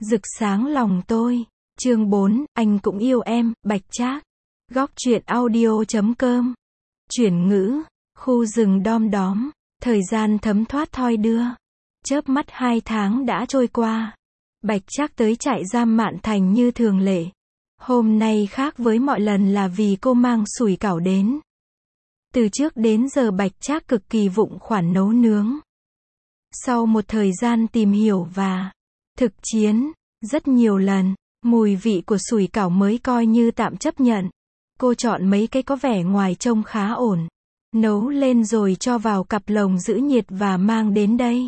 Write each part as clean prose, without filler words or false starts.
rực sáng lòng tôi. Chương 4, anh cũng yêu em, Bạch Trác. Góc truyện audio.com. Chuyển ngữ, khu rừng đom đóm, thời gian thấm thoát thoi đưa. Chớp mắt 2 tháng đã trôi qua. Bạch Trác tới trại giam Mạn Thành như thường lệ. Hôm nay khác với mọi lần là vì cô mang sủi cảo đến. Từ trước đến giờ Bạch Trác cực kỳ vụng khoản nấu nướng. Sau một thời gian tìm hiểu và thực chiến rất nhiều lần, mùi vị của sủi cảo mới coi như tạm chấp nhận. Cô chọn mấy cái có vẻ ngoài trông khá ổn, nấu lên rồi cho vào cặp lồng giữ nhiệt và mang đến đây.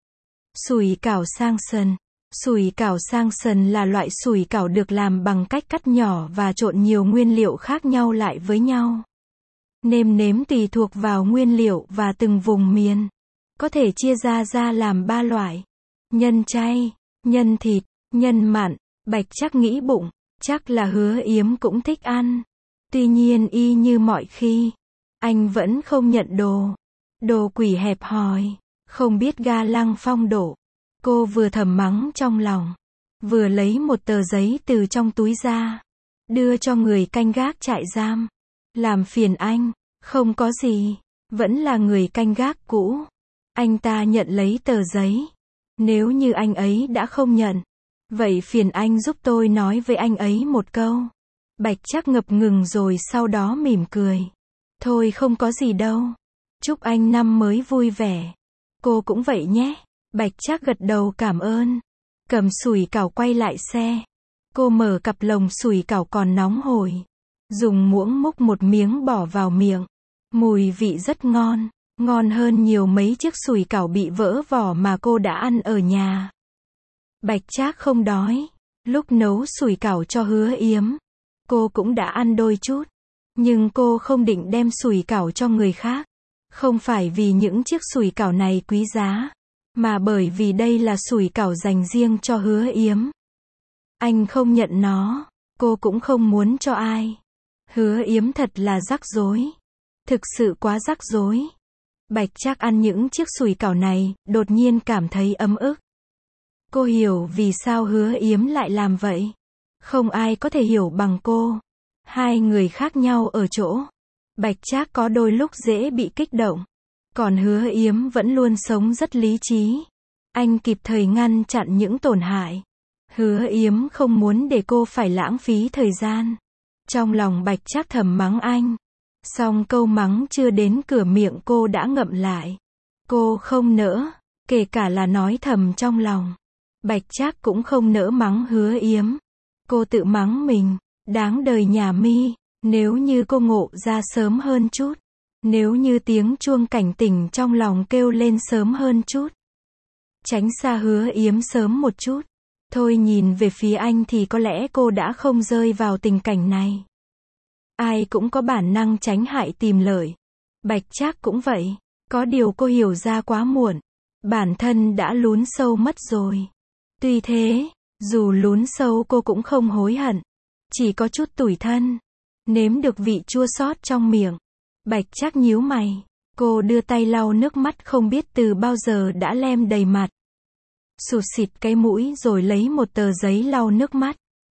Sủi cảo sang sần. Sủi cảo sang sần là loại sủi cảo được làm bằng cách cắt nhỏ và trộn nhiều nguyên liệu khác nhau lại với nhau. Nêm nếm tùy thuộc vào nguyên liệu và từng vùng miền. Có thể chia ra làm 3 loại: nhân chay, nhân thịt, nhân mặn. Bạch Trác nghĩ bụng, chắc là Hứa Yếm cũng thích ăn. Tuy nhiên y như mọi khi, anh vẫn không nhận đồ. Đồ quỷ hẹp hòi, không biết ga lăng phong độ. Cô vừa thầm mắng trong lòng, vừa lấy một tờ giấy từ trong túi ra, đưa cho người canh gác trại giam. Làm phiền anh. Không có gì, vẫn là người canh gác cũ. Anh ta nhận lấy tờ giấy. Nếu như anh ấy đã không nhận, vậy phiền anh giúp tôi nói với anh ấy một câu. Bạch Trác ngập ngừng rồi sau đó mỉm cười. Thôi không có gì đâu. Chúc anh năm mới vui vẻ. Cô cũng vậy nhé. Bạch Trác gật đầu cảm ơn. Cầm sủi cảo quay lại xe. Cô mở cặp lồng sủi cảo còn nóng hổi. Dùng muỗng múc một miếng bỏ vào miệng. Mùi vị rất ngon. Ngon hơn nhiều mấy chiếc sủi cảo bị vỡ vỏ mà cô đã ăn ở nhà. Bạch Trác không đói. Lúc nấu sủi cảo cho Hứa Yếm, cô cũng đã ăn đôi chút. Nhưng cô không định đem sủi cảo cho người khác. Không phải vì những chiếc sủi cảo này quý giá, mà bởi vì đây là sủi cảo dành riêng cho Hứa Yếm. Anh không nhận nó, cô cũng không muốn cho ai. Hứa Yếm thật là rắc rối. Thực sự quá rắc rối. Bạch Trác ăn những chiếc sủi cảo này, đột nhiên cảm thấy ấm ức. Cô hiểu vì sao Hứa Yếm lại làm vậy. Không ai có thể hiểu bằng cô. Hai người khác nhau ở chỗ, Bạch Trác có đôi lúc dễ bị kích động, còn Hứa Yếm vẫn luôn sống rất lý trí. Anh kịp thời ngăn chặn những tổn hại. Hứa Yếm không muốn để cô phải lãng phí thời gian. Trong lòng Bạch Trác thầm mắng anh. Song câu mắng chưa đến cửa miệng cô đã ngậm lại. Cô không nỡ, kể cả là nói thầm trong lòng. Bạch Trác cũng không nỡ mắng Hứa Yếm. Cô tự mắng mình, đáng đời nhà mi, nếu như cô ngộ ra sớm hơn chút. Nếu như tiếng chuông cảnh tỉnh trong lòng kêu lên sớm hơn chút. Tránh xa Hứa Yếm sớm một chút. Thôi nhìn về phía anh thì có lẽ cô đã không rơi vào tình cảnh này. Ai cũng có bản năng tránh hại tìm lợi. Bạch Trác cũng vậy. Có điều cô hiểu ra quá muộn. Bản thân đã lún sâu mất rồi. Tuy thế, dù lún sâu cô cũng không hối hận. Chỉ có chút tủi thân. Nếm được vị chua xót trong miệng. Bạch Trác nhíu mày. Cô đưa tay lau nước mắt không biết từ bao giờ đã lem đầy mặt. Sụt xịt cái mũi rồi lấy một tờ giấy lau nước mắt.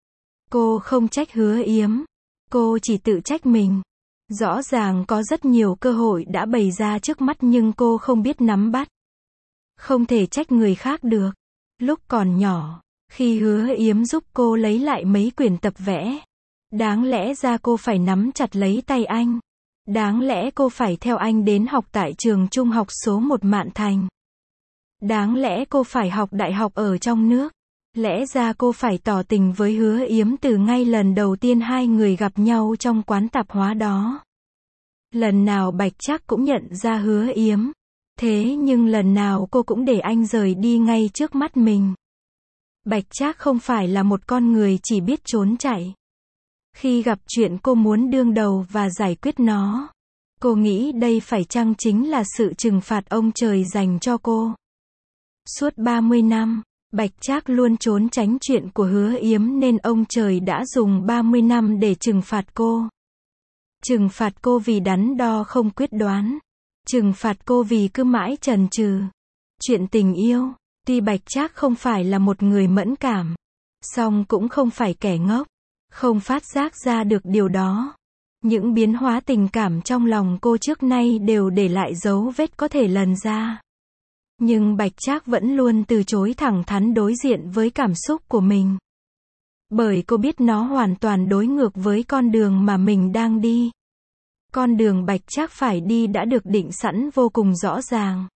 Cô không trách Hứa Yếm. Cô chỉ tự trách mình. Rõ ràng có rất nhiều cơ hội đã bày ra trước mắt nhưng cô không biết nắm bắt. Không thể trách người khác được. Lúc còn nhỏ, khi Hứa Yếm giúp cô lấy lại mấy quyển tập vẽ, đáng lẽ ra cô phải nắm chặt lấy tay anh. Đáng lẽ cô phải theo anh đến học tại trường trung học số 1 Mạn Thành. Đáng lẽ cô phải học đại học ở trong nước. Lẽ ra cô phải tỏ tình với Hứa Yếm từ ngay lần đầu tiên hai người gặp nhau trong quán tạp hóa đó. Lần nào Bạch Trác cũng nhận ra Hứa Yếm. Thế nhưng lần nào cô cũng để anh rời đi ngay trước mắt mình. Bạch Trác không phải là một con người chỉ biết trốn chạy. Khi gặp chuyện cô muốn đương đầu và giải quyết nó. Cô nghĩ đây phải chăng chính là sự trừng phạt ông trời dành cho cô. Suốt 30 năm, Bạch Trác luôn trốn tránh chuyện của Hứa Yếm nên ông trời đã dùng 30 năm để trừng phạt cô. Trừng phạt cô vì đắn đo không quyết đoán. Trừng phạt cô vì cứ mãi chần chừ. Chuyện tình yêu, tuy Bạch Trác không phải là một người mẫn cảm, Song cũng không phải kẻ ngốc, không phát giác ra được điều đó. Những biến hóa tình cảm trong lòng cô trước nay đều để lại dấu vết có thể lần ra. Nhưng Bạch Trác vẫn luôn từ chối thẳng thắn đối diện với cảm xúc của mình. Bởi cô biết nó hoàn toàn đối ngược với con đường mà mình đang đi. Con đường Bạch Trác phải đi đã được định sẵn vô cùng rõ ràng.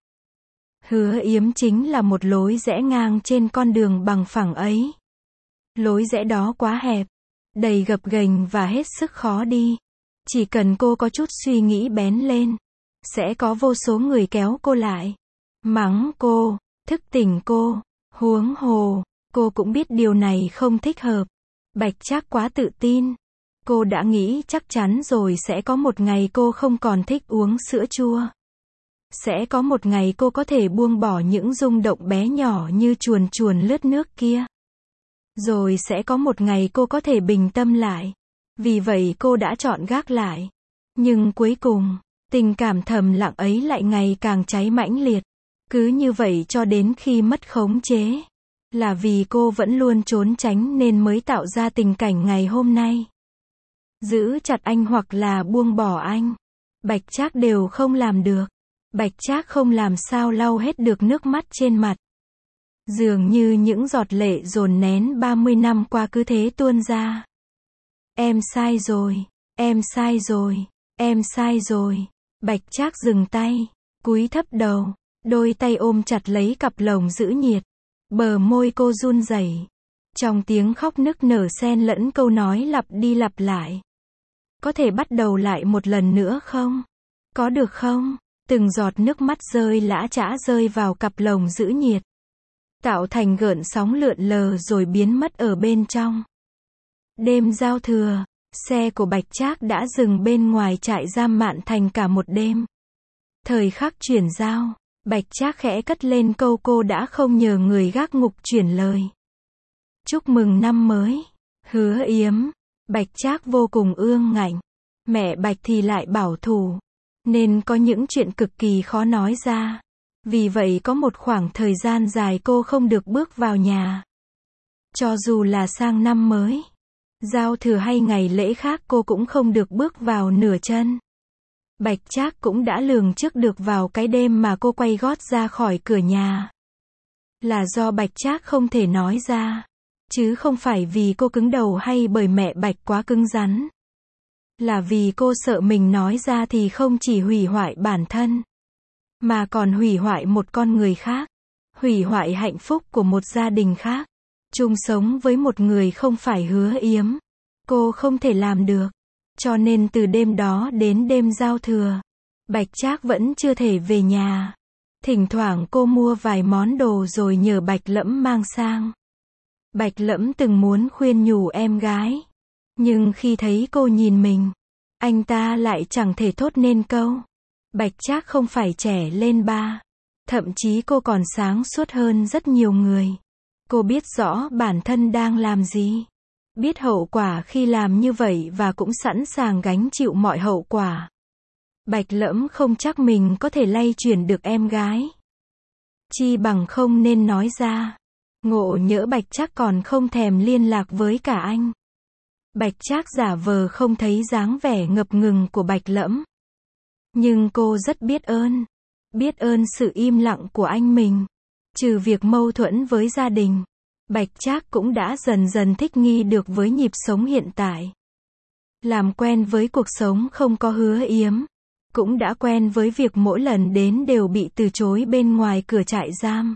Hứa Yếm chính là một lối rẽ ngang trên con đường bằng phẳng ấy. Lối rẽ đó quá hẹp, đầy gập ghềnh và hết sức khó đi. Chỉ cần cô có chút suy nghĩ bén lên, sẽ có vô số người kéo cô lại, mắng cô, thức tỉnh cô. Huống hồ, cô cũng biết điều này không thích hợp. Bạch Trác quá tự tin. Cô đã nghĩ chắc chắn rồi sẽ có một ngày cô không còn thích uống sữa chua. Sẽ có một ngày cô có thể buông bỏ những rung động bé nhỏ như chuồn chuồn lướt nước kia. Rồi sẽ có một ngày cô có thể bình tâm lại. Vì vậy cô đã chọn gác lại. Nhưng cuối cùng, tình cảm thầm lặng ấy lại ngày càng cháy mãnh liệt. Cứ như vậy cho đến khi mất khống chế. Là vì cô vẫn luôn trốn tránh nên mới tạo ra tình cảnh ngày hôm nay. Giữ chặt anh hoặc là buông bỏ anh. Bạch Trác đều không làm được. Bạch Trác không làm sao lau hết được nước mắt trên mặt. Dường như những giọt lệ dồn nén 30 năm qua cứ thế tuôn ra. Em sai rồi, em sai rồi, em sai rồi. Bạch Trác dừng tay, cúi thấp đầu, đôi tay ôm chặt lấy cặp lồng giữ nhiệt. Bờ môi cô run rẩy. Trong tiếng khóc nức nở xen lẫn câu nói lặp đi lặp lại. Có thể bắt đầu lại một lần nữa không? Có được không? Từng giọt nước mắt rơi lã chã rơi vào cặp lồng giữ nhiệt. Tạo thành gợn sóng lượn lờ rồi biến mất ở bên trong. Đêm giao thừa, xe của Bạch Trác đã dừng bên ngoài trại giam Mạn Thành cả một đêm. Thời khắc chuyển giao, Bạch Trác khẽ cất lên câu cô đã không nhờ người gác ngục chuyển lời. Chúc mừng năm mới, Hứa Yếm. Bạch Trác vô cùng ương ngạnh. Mẹ Bạch thì lại bảo thủ. Nên có những chuyện cực kỳ khó nói ra. Vì vậy có một khoảng thời gian dài cô không được bước vào nhà. Cho dù là sang năm mới, giao thừa hay ngày lễ khác cô cũng không được bước vào nửa chân. Bạch Trác cũng đã lường trước được vào cái đêm mà cô quay gót ra khỏi cửa nhà. Là do Bạch Trác không thể nói ra. Chứ không phải vì cô cứng đầu hay bởi mẹ Bạch quá cứng rắn. Là vì cô sợ mình nói ra thì không chỉ hủy hoại bản thân, mà còn hủy hoại một con người khác. Hủy hoại hạnh phúc của một gia đình khác. Chung sống với một người không phải Hứa Yếm. Cô không thể làm được. Cho nên từ đêm đó đến đêm giao thừa, Bạch Trác vẫn chưa thể về nhà. Thỉnh thoảng cô mua vài món đồ rồi nhờ Bạch Lẫm mang sang. Bạch Lẫm từng muốn khuyên nhủ em gái. Nhưng khi thấy cô nhìn mình, anh ta lại chẳng thể thốt nên câu. Bạch Trác không phải trẻ lên ba. Thậm chí cô còn sáng suốt hơn rất nhiều người. Cô biết rõ bản thân đang làm gì. Biết hậu quả khi làm như vậy và cũng sẵn sàng gánh chịu mọi hậu quả. Bạch Lẫm không chắc mình có thể lay chuyển được em gái. Chi bằng không nên nói ra. Ngộ nhỡ Bạch Trác còn không thèm liên lạc với cả anh. Bạch Trác giả vờ không thấy dáng vẻ ngập ngừng của Bạch Lẫm. Nhưng cô rất biết ơn. Biết ơn sự im lặng của anh mình. Trừ việc mâu thuẫn với gia đình, Bạch Trác cũng đã dần dần thích nghi được với nhịp sống hiện tại. Làm quen với cuộc sống không có Hứa Yếm. Cũng đã quen với việc mỗi lần đến đều bị từ chối bên ngoài cửa trại giam.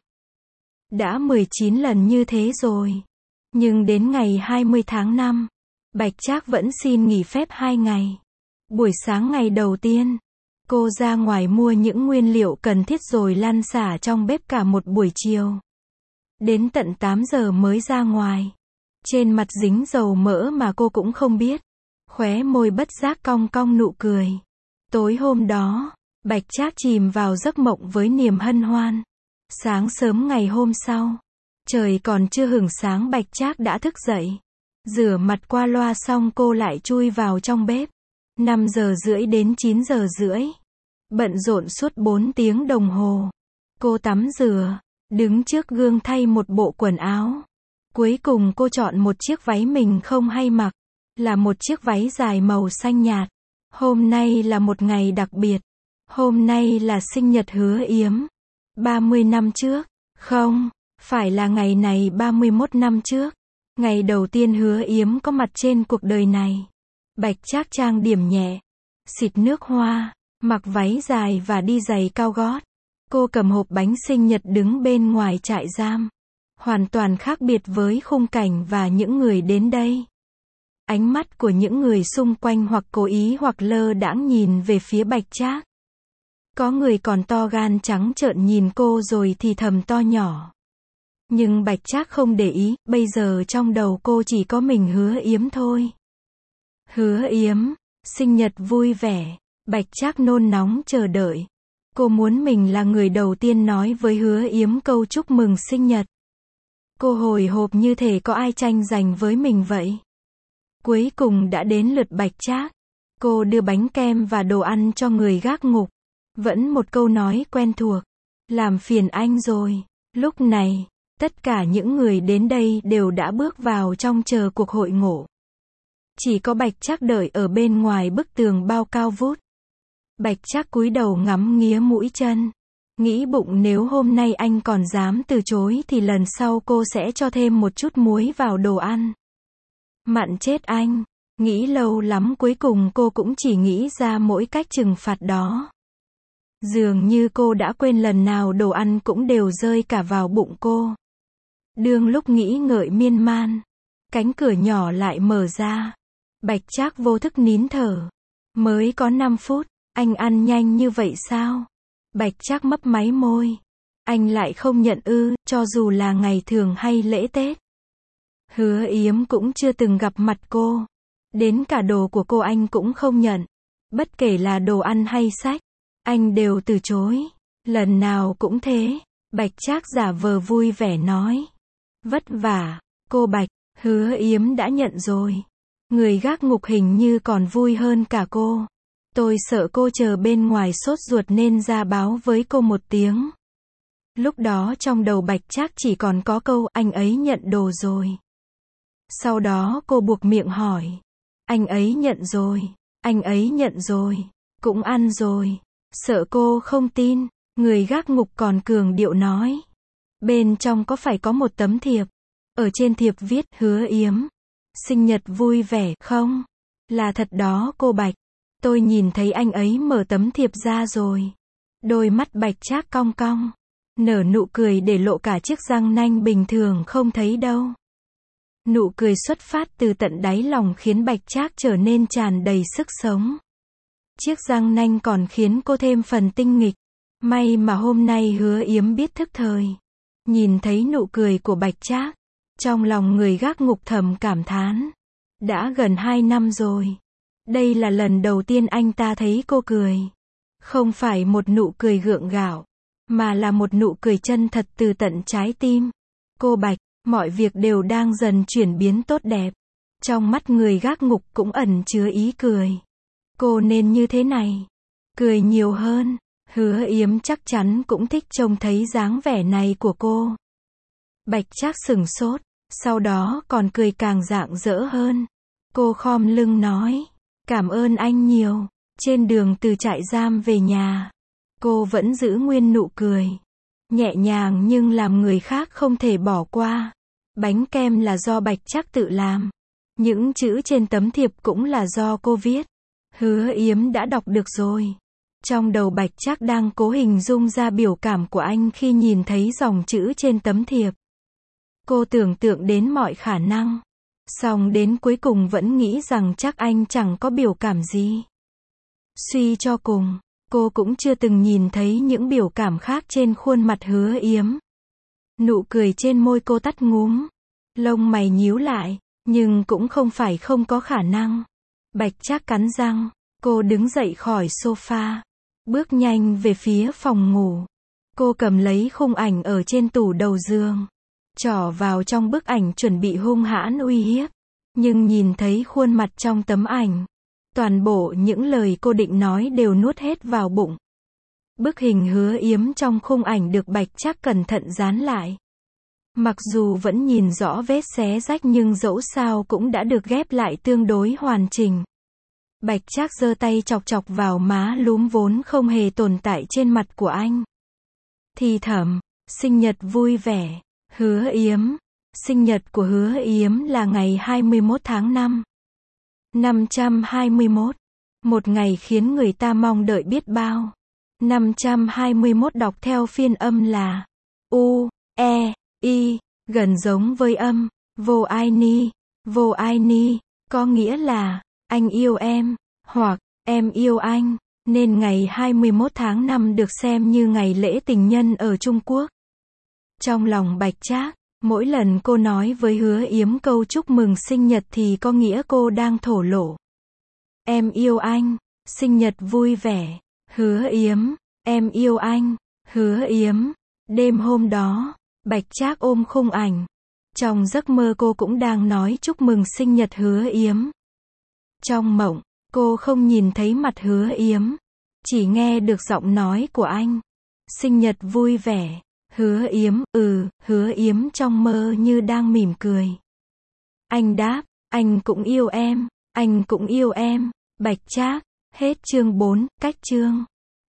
Đã 19 lần như thế rồi. Nhưng đến ngày 20 tháng 5, Bạch Trác vẫn xin nghỉ phép 2 ngày. Buổi sáng ngày đầu tiên, cô ra ngoài mua những nguyên liệu cần thiết rồi lăn xả trong bếp cả một buổi chiều. Đến tận 8 giờ mới ra ngoài. Trên mặt dính dầu mỡ mà cô cũng không biết. Khóe môi bất giác cong cong nụ cười. Tối hôm đó, Bạch Trác chìm vào giấc mộng với niềm hân hoan. Sáng sớm ngày hôm sau, trời còn chưa hửng sáng Bạch Trác đã thức dậy. Rửa mặt qua loa xong cô lại chui vào trong bếp. 5 giờ rưỡi đến 9 giờ rưỡi. Bận rộn suốt 4 tiếng đồng hồ. Cô tắm rửa, đứng trước gương thay một bộ quần áo. Cuối cùng cô chọn một chiếc váy mình không hay mặc. Là một chiếc váy dài màu xanh nhạt. Hôm nay là một ngày đặc biệt. Hôm nay là sinh nhật Hứa Yếm. 30 năm trước. Không, phải là ngày này 31 năm trước. Ngày đầu tiên Hứa Yếm có mặt trên cuộc đời này. Bạch Trác trang điểm nhẹ, xịt nước hoa, mặc váy dài và đi giày cao gót. Cô cầm hộp bánh sinh nhật đứng bên ngoài trại giam. Hoàn toàn khác biệt với khung cảnh và những người đến đây. Ánh mắt của những người xung quanh hoặc cố ý hoặc lơ đãng nhìn về phía Bạch Trác. Có người còn to gan trắng trợn nhìn cô rồi thì thầm to nhỏ. Nhưng Bạch Trác không để ý, bây giờ trong đầu cô chỉ có mình Hứa Yếm thôi. Hứa Yếm, sinh nhật vui vẻ. Bạch Trác nôn nóng chờ đợi. Cô muốn mình là người đầu tiên nói với Hứa Yếm câu chúc mừng sinh nhật. Cô hồi hộp như thể có ai tranh giành với mình vậy. Cuối cùng đã đến lượt Bạch Trác. Cô đưa bánh kem và đồ ăn cho người gác ngục. Vẫn một câu nói quen thuộc. Làm phiền anh rồi. Lúc này, tất cả những người đến đây đều đã bước vào trong chờ cuộc hội ngộ. Chỉ có Bạch Trác đợi ở bên ngoài bức tường bao cao vút. Bạch Trác cúi đầu ngắm nghía mũi chân. Nghĩ bụng nếu hôm nay anh còn dám từ chối thì lần sau cô sẽ cho thêm một chút muối vào đồ ăn. Mặn chết anh. Nghĩ lâu lắm cuối cùng cô cũng chỉ nghĩ ra mỗi cách trừng phạt đó. Dường như cô đã quên lần nào đồ ăn cũng đều rơi cả vào bụng cô. Đương lúc nghĩ ngợi miên man, cánh cửa nhỏ lại mở ra. Bạch Trác vô thức nín thở. Mới có 5 phút, anh ăn nhanh như vậy sao? Bạch Trác mấp máy môi. Anh lại không nhận ư, cho dù là ngày thường hay lễ Tết. Hứa Yếm cũng chưa từng gặp mặt cô. Đến cả đồ của cô anh cũng không nhận. Bất kể là đồ ăn hay sách, anh đều từ chối. Lần nào cũng thế. Bạch Trác giả vờ vui vẻ nói. Vất vả, cô Bạch. Hứa Yếm đã nhận rồi. Người gác ngục hình như còn vui hơn cả cô. Tôi sợ cô chờ bên ngoài sốt ruột nên ra báo với cô một tiếng. Lúc đó trong đầu Bạch Trác chỉ còn có câu anh ấy nhận đồ rồi. Sau đó cô buộc miệng hỏi. Anh ấy nhận rồi. Anh ấy nhận rồi. Cũng ăn rồi. Sợ cô không tin. Người gác ngục còn cường điệu nói. Bên trong có phải có một tấm thiệp. Ở trên thiệp viết Hứa Yếm. Sinh nhật vui vẻ không? Là thật đó cô Bạch. Tôi nhìn thấy anh ấy mở tấm thiệp ra rồi. Đôi mắt Bạch Trác cong cong. Nở nụ cười để lộ cả chiếc răng nanh bình thường không thấy đâu. Nụ cười xuất phát từ tận đáy lòng khiến Bạch Trác trở nên tràn đầy sức sống. Chiếc răng nanh còn khiến cô thêm phần tinh nghịch. May mà hôm nay Hứa Yếm biết thức thời. Nhìn thấy nụ cười của Bạch Trác. Trong lòng người gác ngục thầm cảm thán. Đã gần 2 năm rồi. Đây là lần đầu tiên anh ta thấy cô cười. Không phải một nụ cười gượng gạo, mà là một nụ cười chân thật từ tận trái tim. Cô Bạch, mọi việc đều đang dần chuyển biến tốt đẹp. Trong mắt người gác ngục cũng ẩn chứa ý cười. Cô nên như thế này. Cười nhiều hơn. Hứa Yếm chắc chắn cũng thích trông thấy dáng vẻ này của cô. Bạch Trác sửng sốt, sau đó còn cười càng rạng rỡ hơn. Cô khom lưng nói. Cảm ơn anh nhiều. Trên đường từ trại giam về nhà, cô vẫn giữ nguyên nụ cười. Nhẹ nhàng nhưng làm người khác không thể bỏ qua. Bánh kem là do Bạch Trác tự làm. Những chữ trên tấm thiệp cũng là do cô viết. Hứa Yếm đã đọc được rồi. Trong đầu Bạch Trác đang cố hình dung ra biểu cảm của anh khi nhìn thấy dòng chữ trên tấm thiệp. Cô tưởng tượng đến mọi khả năng. Song đến cuối cùng vẫn nghĩ rằng chắc anh chẳng có biểu cảm gì. Suy cho cùng, cô cũng chưa từng nhìn thấy những biểu cảm khác trên khuôn mặt Hứa Yếm. Nụ cười trên môi cô tắt ngúm. Lông mày nhíu lại, nhưng cũng không phải không có khả năng. Bạch Trác cắn răng, cô đứng dậy khỏi sofa, bước nhanh về phía phòng ngủ. Cô cầm lấy khung ảnh ở trên tủ đầu giường, trỏ vào trong bức ảnh chuẩn bị hung hãn uy hiếp. Nhưng nhìn thấy khuôn mặt trong tấm ảnh, toàn bộ những lời cô định nói đều nuốt hết vào bụng. Bức hình Hứa Yếm trong khung ảnh được Bạch Trác cẩn thận dán lại. Mặc dù vẫn nhìn rõ vết xé rách nhưng dẫu sao cũng đã được ghép lại tương đối hoàn chỉnh. Bạch Trác giơ tay chọc chọc vào má lúm vốn không hề tồn tại trên mặt của anh. Thì thầm, sinh nhật vui vẻ, Hứa Yếm. Sinh nhật của Hứa Yếm là ngày 21 tháng 5. 521. Một ngày khiến người ta mong đợi biết bao. 521 đọc theo phiên âm là U, E, I, gần giống với âm vô ai ni. Vô ai ni, có nghĩa là anh yêu em, hoặc em yêu anh, nên ngày 21 tháng 5 được xem như ngày lễ tình nhân ở Trung Quốc. Trong lòng Bạch Trác, mỗi lần cô nói với Hứa Yếm câu chúc mừng sinh nhật thì có nghĩa cô đang thổ lộ. Em yêu anh, sinh nhật vui vẻ, Hứa Yếm, em yêu anh, Hứa Yếm. Đêm hôm đó, Bạch Trác ôm khung ảnh. Trong giấc mơ cô cũng đang nói chúc mừng sinh nhật Hứa Yếm. Trong mộng, cô không nhìn thấy mặt Hứa Yếm, chỉ nghe được giọng nói của anh. Sinh nhật vui vẻ, Hứa Yếm, Hứa Yếm trong mơ như đang mỉm cười. Anh đáp, anh cũng yêu em, anh cũng yêu em. Bạch Trác, hết chương 4, cách chương.